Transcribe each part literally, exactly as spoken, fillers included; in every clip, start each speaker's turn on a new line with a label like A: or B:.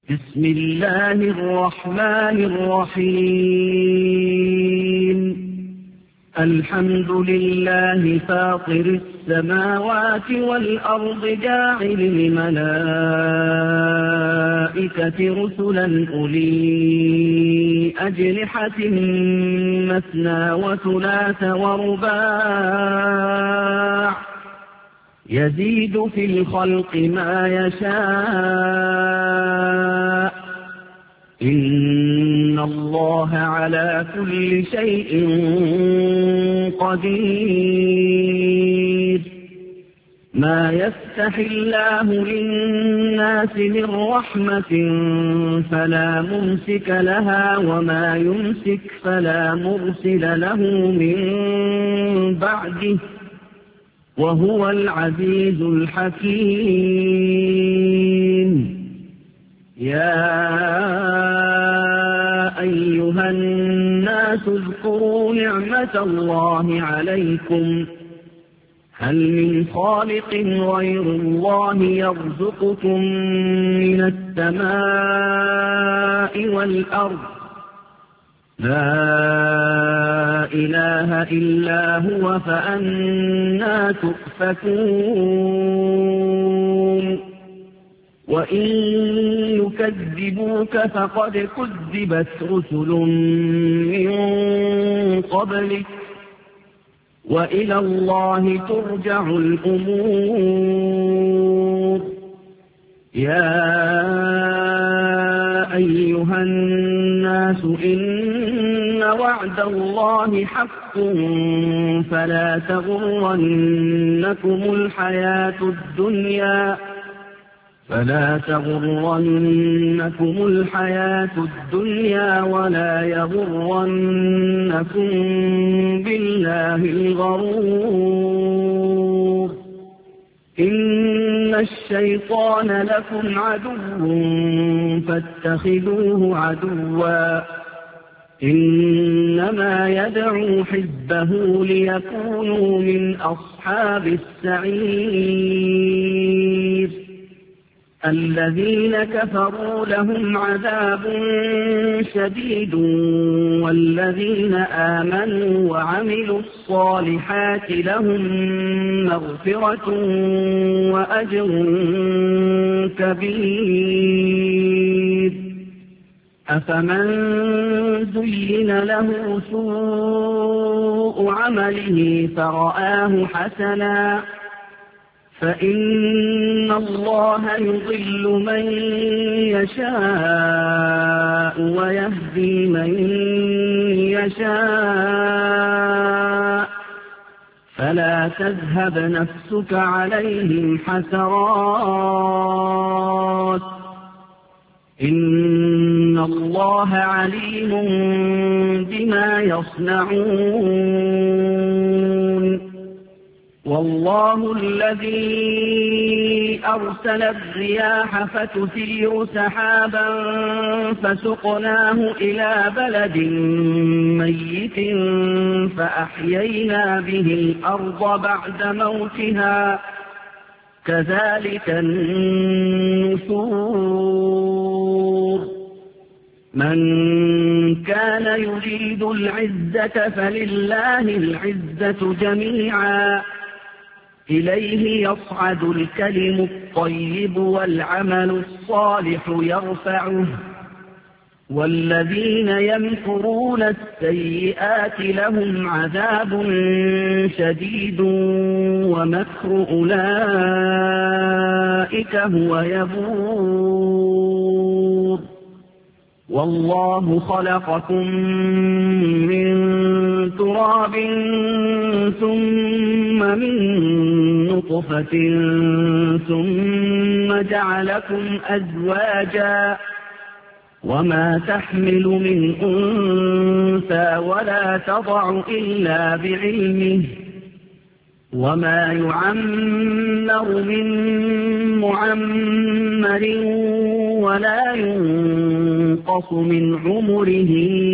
A: بسم الله الرحمن الرحيم الحمد لله فاطر السماوات والأرض جاعل الملائكة رسلا أولي أجنحة مثنى وثلاث ورباع يزيد في الخلق ما يشاء إن الله على كل شيء قدير ما يفتح الله للناس من رحمة فلا ممسك لها وما يمسك فلا مرسل له من بعده وهو العزيز الحكيم يا أيها الناس اذكروا نعمة الله عليكم هل من خالق غير الله يرزقكم من السماء والأرض لا إله إلا هو فأنى تؤفكون وإن يكذبوك فقد كذبت رسل من قبلك وإلى الله ترجع الأمور يا أيها الناس إن وعد الله حق فلا تغرنكم الحياة الدنيا فلا تغرنكم الحياة الدنيا ولا يغرنكم بالله الغرور إن الشيطان لكم عدو فاتخذوه عدوا إنما يدعو حزبه ليكونوا من أصحاب السعير الذين كفروا لهم عذاب شديد والذين آمنوا وعملوا الصالحات لهم مغفرة وأجر كبير أفمن زين له سوء عمله فرآه حسنا فإن الله يضل من يشاء ويهدي من يشاء فلا تذهب نفسك عليهم حسرات إن الله عليم بما يصنعون والله الذي أرسل الرياح فتثير سحابا فسقناه إلى بلد ميت فأحيينا به الأرض بعد موتها كذلك النشور من كان يريد العزة فلله العزة جميعا إليه يصعد الكلم الطيب والعمل الصالح يرفعه والذين يمكرون السيئات لهم عذاب شديد ومكر أولئك هو يبور والله خلقكم من تراب ثم من نطفة ثم جعلكم أزواجا وما تحمل من أنثى ولا تضع إلا بعلمه وما يعمر من معمر ولا ينقص من عمره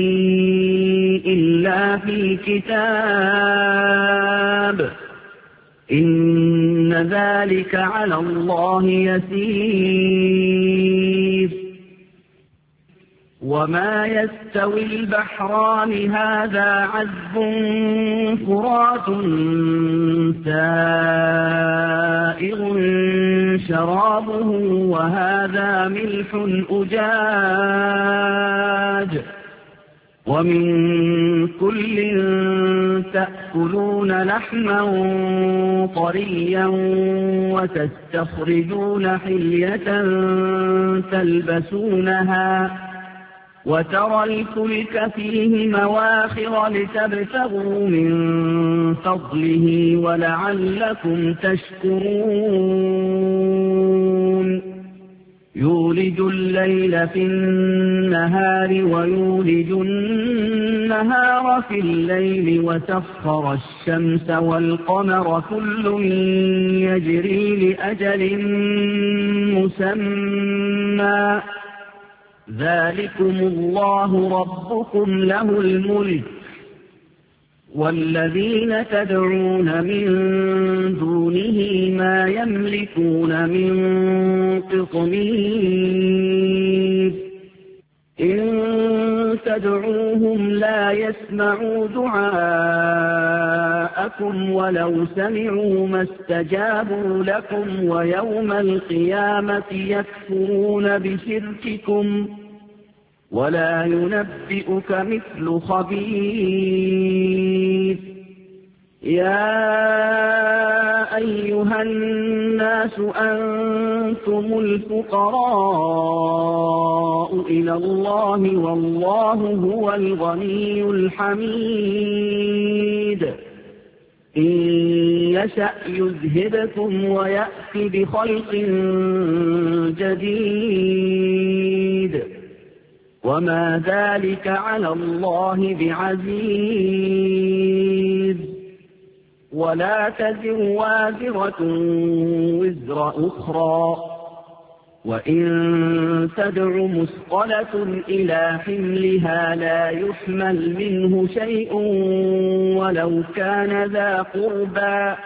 A: إلا في كتاب إن ذلك على الله يسير وما يستوي البحران هذا عذب فرات سائغ شرابه وهذا ملح أجاج ومن كل تأكلون لحما طريا وتستخرجون حلية تلبسونها وترى الفلك فيه مواخر لتبتغوا من فضله ولعلكم تشكرون يولج الليل في النهار ويولج النهار في الليل وسخر الشمس والقمر كل يجري لأجل مسمى ذلكم الله ربكم له الملك والذين تدعون من دونه ما يملكون من قطمير إن تدعوهم لا يسمعوا دعاءكم ولو سمعوا ما استجابوا لكم ويوم القيامة يكفرون بشرككم ولا ينبئك مثل خبير يا أيها الناس أنتم الفقراء إلى الله والله هو الغني الحميد إن يشأ يذهبكم ويأت بخلق جديد وما ذلك على الله بعزيز ولا تزر وازرة وزر أخرى وإن تدع مثقلة إلى حملها لا يحمل منه شيء ولو كان ذا قربى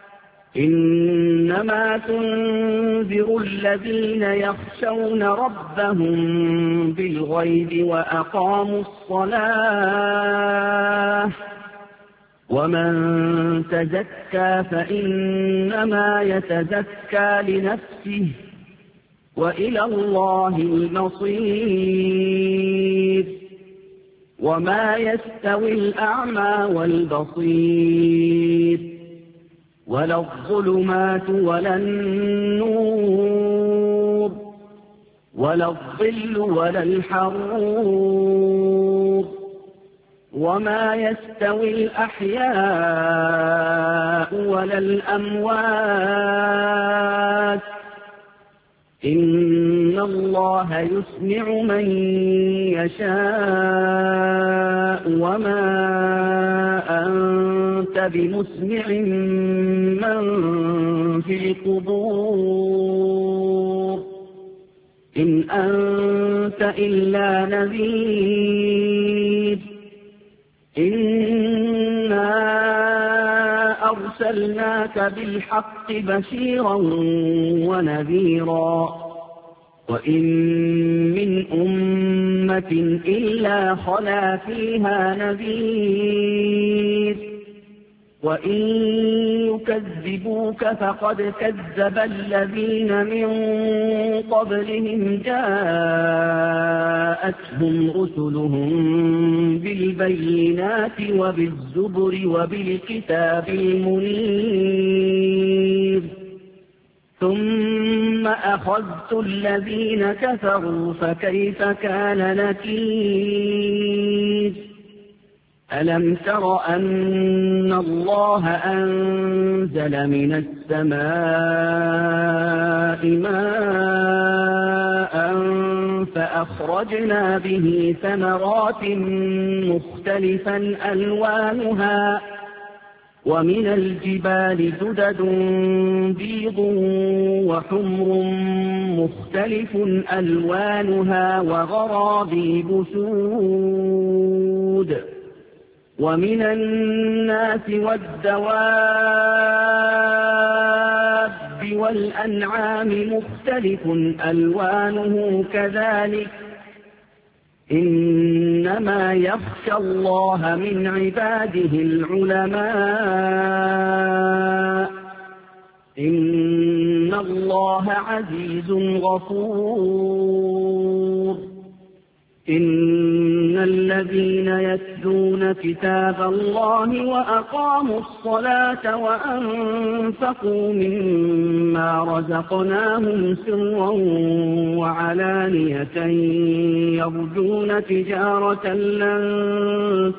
A: إنما تنذر الذين يخشون ربهم بالغيب وأقاموا الصلاة ومن تزكى فإنما يتزكى لنفسه وإلى الله المصير وما يستوي الأعمى والبصير ولا الظلمات ولا النور ولا الظل ولا الحرور وما يستوي الأحياء ولا الأموات إن الله يسمع من يشاء وما أنت بمسمع من في القبور إن أنت إلا نذير إنا أرسلناك بالحق بشيرا ونذيرا وإن من أمة إلا خلا فيها نذير وإن يكذبوك فقد كذب الذين من قبلهم جاءتهم رسلهم بالبينات وبالزبر وبالكتاب المنير ثم أخذت الذين كفروا فكيف كان نكير ألم تر أن الله أنزل من السماء ماء فأخرجنا به ثمرات مختلفا ألوانها ومن الجبال جدد بيض وحمر مختلف ألوانها وغرابيب سود ومن الناس والدواب والأنعام مختلف ألوانه كذلك إنما يخشى الله من عباده العلماء إن الله عزيز غفور إن الذين يتلون كتاب الله وأقاموا الصلاة وأنفقوا مما رزقناهم سرا وعلانية يرجون تجارة لن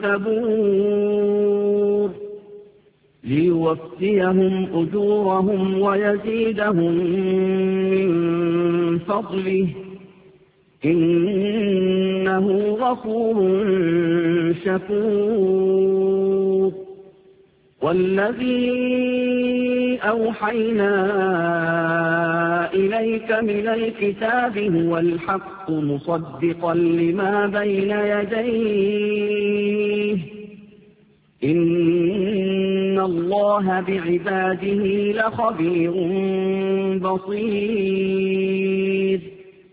A: تبور ليوفيهم أجورهم ويزيدهم من فضله إنه غفور شكور والذي أوحينا إليك من الكتاب هو الحق مصدقا لما بين يديه إن الله بعباده لخبير بصير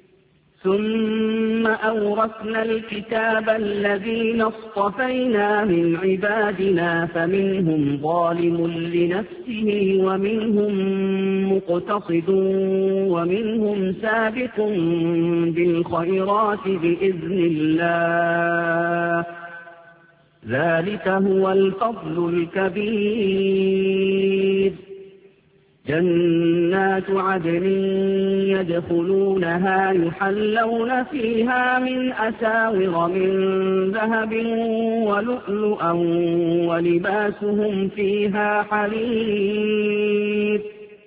A: ثم أورثنا الكتاب الذين اصطفينا من عبادنا فمنهم ظالم لنفسه ومنهم مقتصد ومنهم سابق بالخيرات بإذن الله ذلك هو الفضل الكبير جنات عدن يدخلونها يحلون فيها من أساور من ذهب ولؤلؤا ولباسهم فيها حرير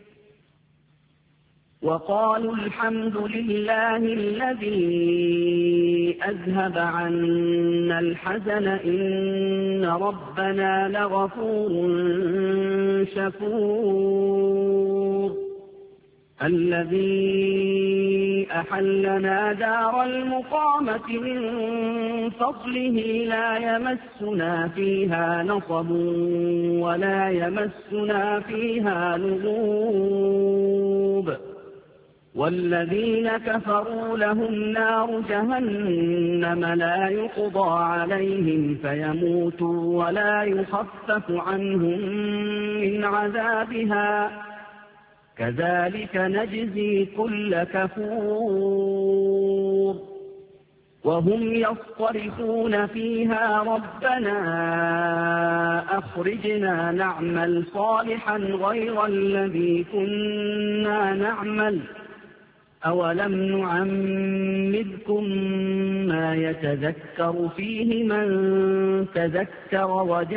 A: وقالوا الحمد لله الذي أذهب عنا الحزن إن ربنا لغفور شكور الذي أحلنا دار المقامة من فضله لا يمسنا فيها نصب ولا يمسنا فيها لغوب والذين كفروا لهم نار جهنم لا يقضى عليهم فيموتوا ولا يخفف عنهم من عذابها كذلك نجزي كل كفور وهم يصطرخون فيها ربنا أخرجنا نعمل صالحا غير الذي كنا نعمل أولم نعمركم ما يتذكر فيه من تذكر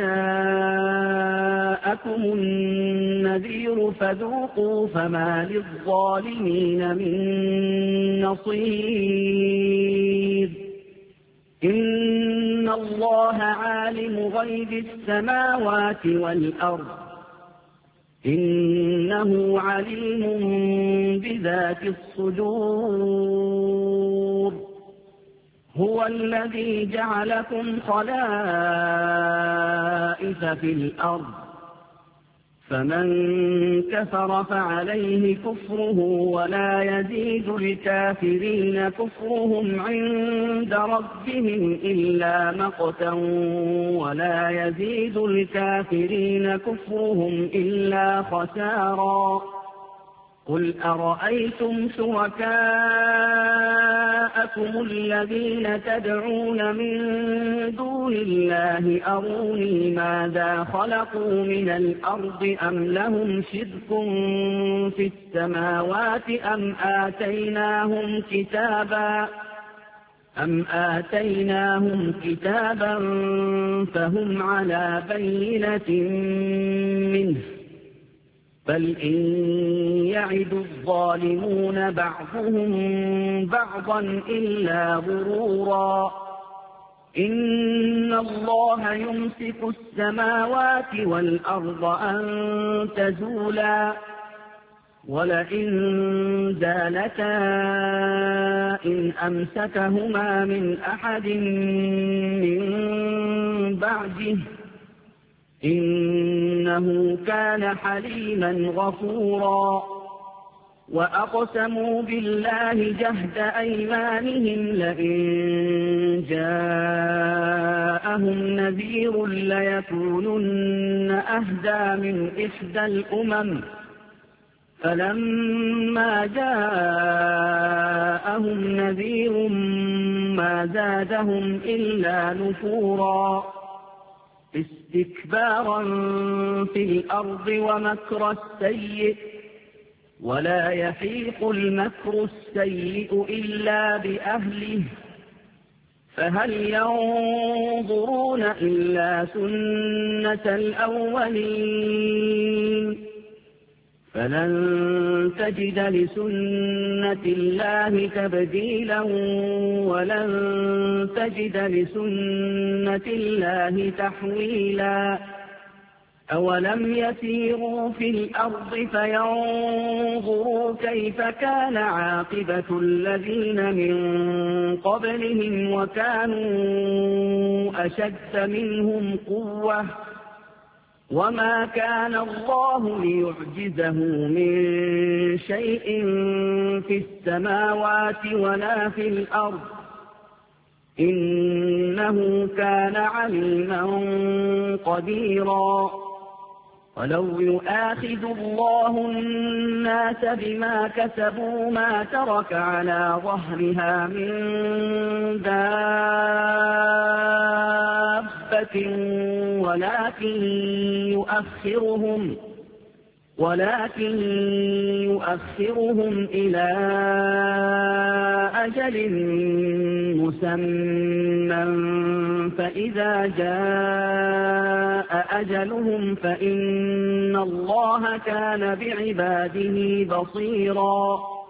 A: وجاءكم النذير فذوقوا فما للظالمين من نصير إن الله عالم غيب السماوات والأرض إنه عليم بذات الصدور هو الذي جعلكم خلائف في الأرض فمن كفر فعليه كفره ولا يزيد الكافرين كفرهم عند ربهم إلا مقتا ولا يزيد الكافرين كفرهم إلا خسارا قل أرأيتم شركاءكم الذين تدعون من دون الله أروني ماذا خلقوا من الأرض أم لهم شرك في السماوات أم آتيناهم كتابا أم آتيناهم كتابا فهم على بينة منه بل إن يعد الظالمون بعضهم بعضا إلا غرورا إن الله يمسك السماوات والأرض أن تزولا ولئن زالتا إن أمسكهما من أحد من بعده إنه كان حليما غفورا وأقسموا بالله جهد أيمانهم لئن جاءهم نذير ليكونن أهدى من إحدى الأمم فلما جاءهم نذير ما زادهم إلا نفورا استكبارا في الأرض ومكر السيء ولا يحيق المكر السيء إلا بأهله فهل ينظرون إلا سنة الأولين فلن تجد لسنة الله تبديلا ولن تجد لسنة الله تحويلا أولم يسيروا في الأرض فينظروا كيف كان عاقبة الذين من قبلهم وكانوا أشد منهم قوة وما كان الله ليعجزه من شيء في السماوات ولا في الأرض إنه كان عليما قديرا ولو يؤاخذ الله الناس بما كسبوا ما ترك على ظهرها من دابة ولكن يؤخرهم ولكن يؤخرهم إلى أجل مسمى فإذا جاء أجلهم فإن الله كان بعباده بصيرا